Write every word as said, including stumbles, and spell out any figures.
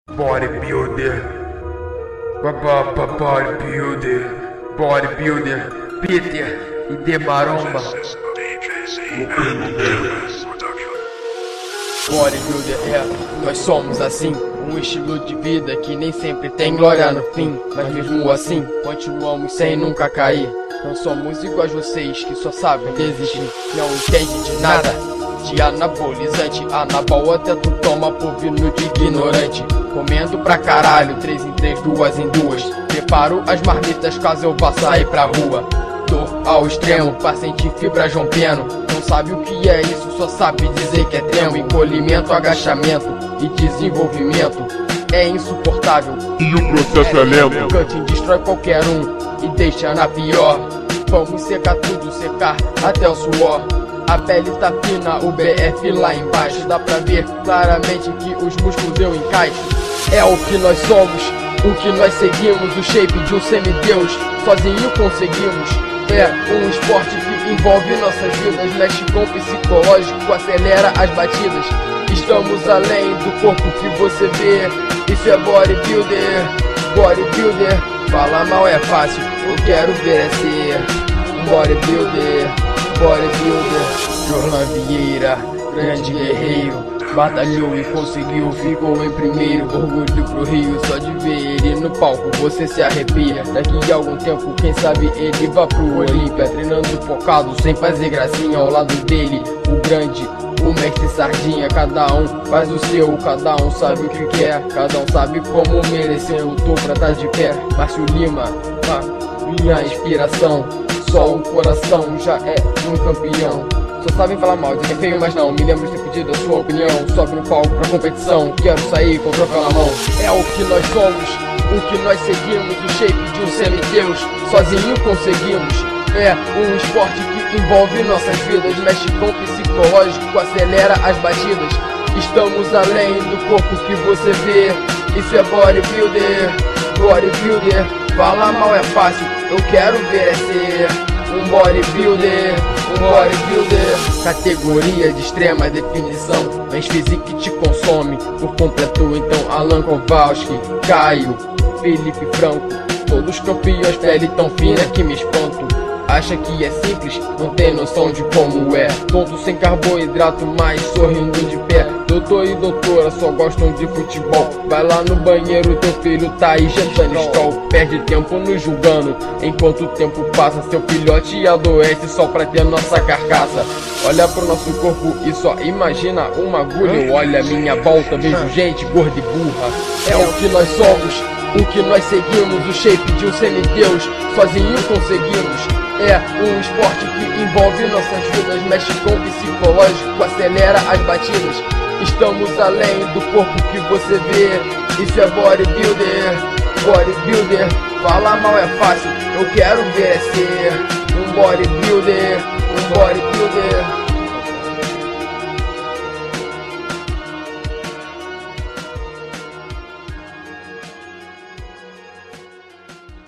Bodybuilder, babá, bodybuilder, bodybuilder, Peter e Demaromba. Bodybuilder é, nós somos assim, um estilo de vida que nem sempre tem glória no fim, mas mesmo assim, continuamos sem nunca cair. Não somos iguais vocês que só sabem desistir, não entendem de nada, de anabolizante, anabol até tu toma por vindo de ignorante. Comendo pra caralho, três em três, duas em duas, preparo as marmitas caso eu vá sair pra rua. Dor ao extremo, pra sentir fibras rompendo, não sabe o que é isso, só sabe dizer que é tremo. Encolhimento, agachamento e desenvolvimento é insuportável e o processo é, é lento. O cutting destrói qualquer um e deixa na pior. Vamos secar tudo, secar até o suor. A pele tá fina, o B F lá embaixo, dá pra ver claramente que os músculos eu encaixo. É o que nós somos, o que nós seguimos, o shape de um semideus, sozinho conseguimos. É um esporte que envolve nossas vidas, mexe com o psicológico, acelera as batidas. Estamos além do corpo que você vê, isso é bodybuilder, bodybuilder. Fala mal é fácil, eu quero ver é ser um bodybuilder, bodybuilder. Jorlan Vieira, grande guerreiro, batalhou e conseguiu, ficou em primeiro. Orgulho pro Rio, só de ver ele no palco você se arrepia. Daqui a algum tempo, quem sabe ele vá pro Olímpia, treinando focado, sem fazer gracinha ao lado dele. O grande, o mestre Sardinha, cada um faz o seu, cada um sabe o que quer, cada um sabe como merecer, lutou pra estar de pé. Márcio Lima, minha inspiração, só o coração já é um campeão. Só sabem falar mal, dizer que é feio, mas não me lembro de ter pedido a sua opinião. Sobe no palco pra competição, quero sair com o troféu na mão. É o que nós somos, o que nós seguimos, o shape de um semideus, sozinho conseguimos. É um esporte que envolve nossas vidas, mexe com o psicológico, acelera as batidas. Estamos além do corpo que você vê, isso é bodybuilder, bodybuilder. Falar mal é fácil, eu quero ver é ser um bodybuilder, um bodybuilder. Categoria de extrema definição, mas física te consome por completo. Então Alan Kowalski, Caio, Felipe Franco, todos campeões, pele tão fina que me espanto. Acha que é simples, não tem noção de como é. Tonto sem carboidrato, mas sorrindo de pé. Doutor e doutora só gostam de futebol. Vai lá no banheiro, teu filho tá aí jantando escol. Perde tempo nos julgando, enquanto o tempo passa. Seu filhote adoece só pra ter nossa carcaça. Olha pro nosso corpo e só imagina uma agulha. Eu olho a minha volta, vejo gente gorda e burra. É o que nós somos, o que nós seguimos, o shape de um semideus, sozinho conseguimos. É um esporte que envolve nossas vidas, mexe com o psicológico, acelera as batidas. Estamos além do corpo que você vê, isso é bodybuilder, bodybuilder. Falar mal é fácil, eu quero ver é ser um bodybuilder, um bodybuilder.